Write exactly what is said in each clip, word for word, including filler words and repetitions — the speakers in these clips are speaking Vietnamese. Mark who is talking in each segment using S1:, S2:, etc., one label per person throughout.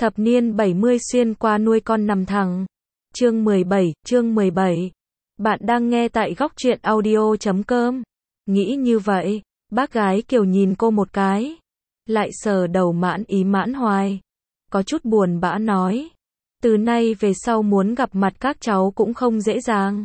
S1: Thập niên bảy mươi xuyên qua nuôi con nằm thẳng. Chương mười bảy, chương mười bảy. Bạn đang nghe tại góc truyện audio chấm com. Nghĩ như vậy, bác gái Kiều nhìn cô một cái, lại sờ đầu Mãn Ý Mãn Hoài, có chút buồn bã nói, từ nay về sau muốn gặp mặt các cháu cũng không dễ dàng.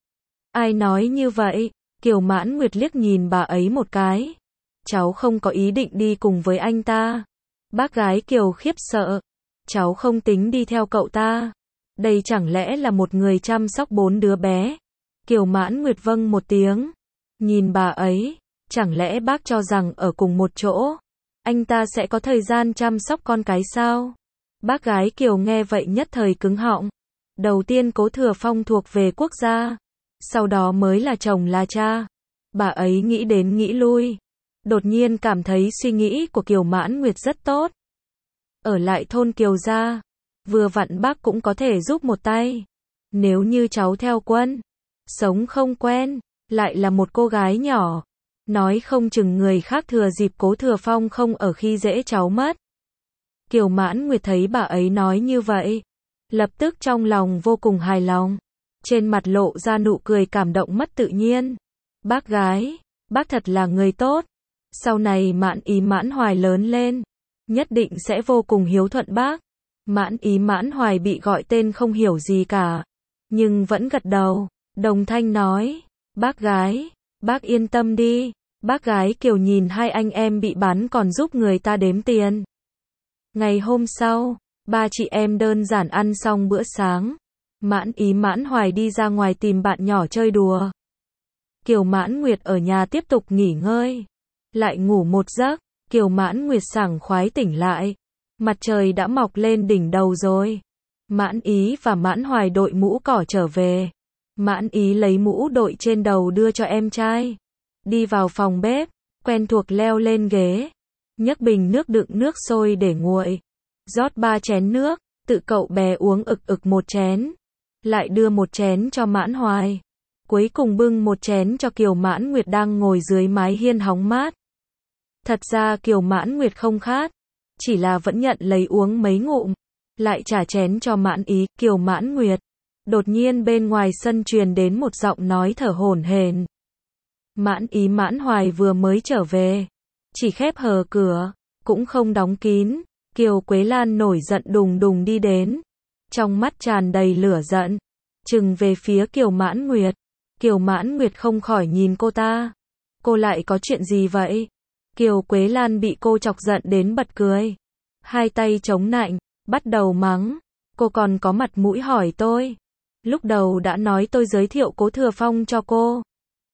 S1: Ai nói như vậy? Kiều Mãn Nguyệt liếc nhìn bà ấy một cái. Cháu không có ý định đi cùng với anh ta. Bác gái Kiều khiếp sợ. Cháu không tính đi theo cậu ta. Đây chẳng lẽ là một người chăm sóc bốn đứa bé? Kiều Mãn Nguyệt vâng một tiếng. Nhìn bà ấy, chẳng lẽ bác cho rằng ở cùng một chỗ, anh ta sẽ có thời gian chăm sóc con cái sao? Bác gái Kiều nghe vậy nhất thời cứng họng. Đầu tiên Cố Thừa Phong thuộc về quốc gia, sau đó mới là chồng là cha. Bà ấy nghĩ đến nghĩ lui, đột nhiên cảm thấy suy nghĩ của Kiều Mãn Nguyệt rất tốt. Ở lại thôn Kiều gia, vừa vặn bác cũng có thể giúp một tay. Nếu như cháu theo quân, sống không quen, lại là một cô gái nhỏ, nói không chừng người khác thừa dịp Cố Thừa Phong không ở khi dễ cháu mất. Kiều Mãn Nguyệt thấy bà ấy nói như vậy, lập tức trong lòng vô cùng hài lòng, trên mặt lộ ra nụ cười cảm động mất tự nhiên. Bác gái, bác thật là người tốt, sau này Mãn Ý Mãn Hoài lớn lên, nhất định sẽ vô cùng hiếu thuận bác. Mãn Ý Mãn Hoài bị gọi tên không hiểu gì cả, nhưng vẫn gật đầu, đồng thanh nói, bác gái, bác yên tâm đi. Bác gái Kiều nhìn hai anh em bị bắn còn giúp người ta đếm tiền. Ngày hôm sau, ba chị em đơn giản ăn xong bữa sáng, Mãn Ý Mãn Hoài đi ra ngoài tìm bạn nhỏ chơi đùa. Kiều Mãn Nguyệt ở nhà tiếp tục nghỉ ngơi, lại ngủ một giấc. Kiều Mãn Nguyệt sảng khoái tỉnh lại, mặt trời đã mọc lên đỉnh đầu rồi. Mãn Ý và Mãn Hoài đội mũ cỏ trở về. Mãn Ý lấy mũ đội trên đầu đưa cho em trai, đi vào phòng bếp, quen thuộc leo lên ghế, nhấc bình nước đựng nước sôi để nguội, rót ba chén nước, tự cậu bé uống ực ực một chén, lại đưa một chén cho Mãn Hoài, cuối cùng bưng một chén cho Kiều Mãn Nguyệt đang ngồi dưới mái hiên hóng mát. Thật ra Kiều Mãn Nguyệt không khát, chỉ là vẫn nhận lấy uống mấy ngụm, lại trả chén cho Mãn Ý. Kiều Mãn Nguyệt, đột nhiên bên ngoài sân truyền đến một giọng nói thở hổn hển. Mãn Ý Mãn Hoài vừa mới trở về, chỉ khép hờ cửa, cũng không đóng kín. Kiều Quế Lan nổi giận đùng đùng đi đến, trong mắt tràn đầy lửa giận, trừng về phía Kiều Mãn Nguyệt. Kiều Mãn Nguyệt không khỏi nhìn cô ta. Cô lại có chuyện gì vậy? Kiều Quế Lan bị cô chọc giận đến bật cười, hai tay chống nạnh, bắt đầu mắng. Cô còn có mặt mũi hỏi tôi? Lúc đầu đã nói tôi giới thiệu Cố Thừa Phong cho cô,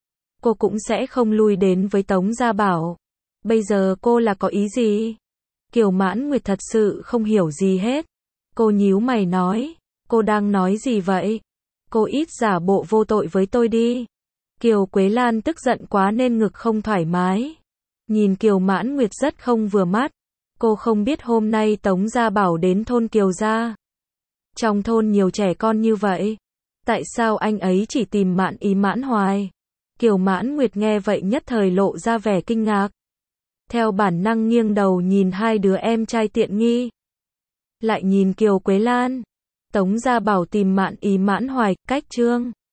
S1: cô cũng sẽ không lui đến với Tống Gia Bảo. Bây giờ cô là có ý gì? Kiều Mãn Nguyệt thật sự không hiểu gì hết. Cô nhíu mày nói, cô đang nói gì vậy? Cô ít giả bộ vô tội với tôi đi. Kiều Quế Lan tức giận quá nên ngực không thoải mái, nhìn Kiều Mãn Nguyệt rất không vừa mắt. Cô không biết hôm nay Tống Gia Bảo đến thôn Kiều gia. Trong thôn nhiều trẻ con như vậy, tại sao anh ấy chỉ tìm Mãn Ý Mãn Hoài? Kiều Mãn Nguyệt nghe vậy nhất thời lộ ra vẻ kinh ngạc, theo bản năng nghiêng đầu nhìn hai đứa em trai tiện nghi, lại nhìn Kiều Quế Lan. Tống Gia Bảo tìm Mãn Ý Mãn Hoài, cách chương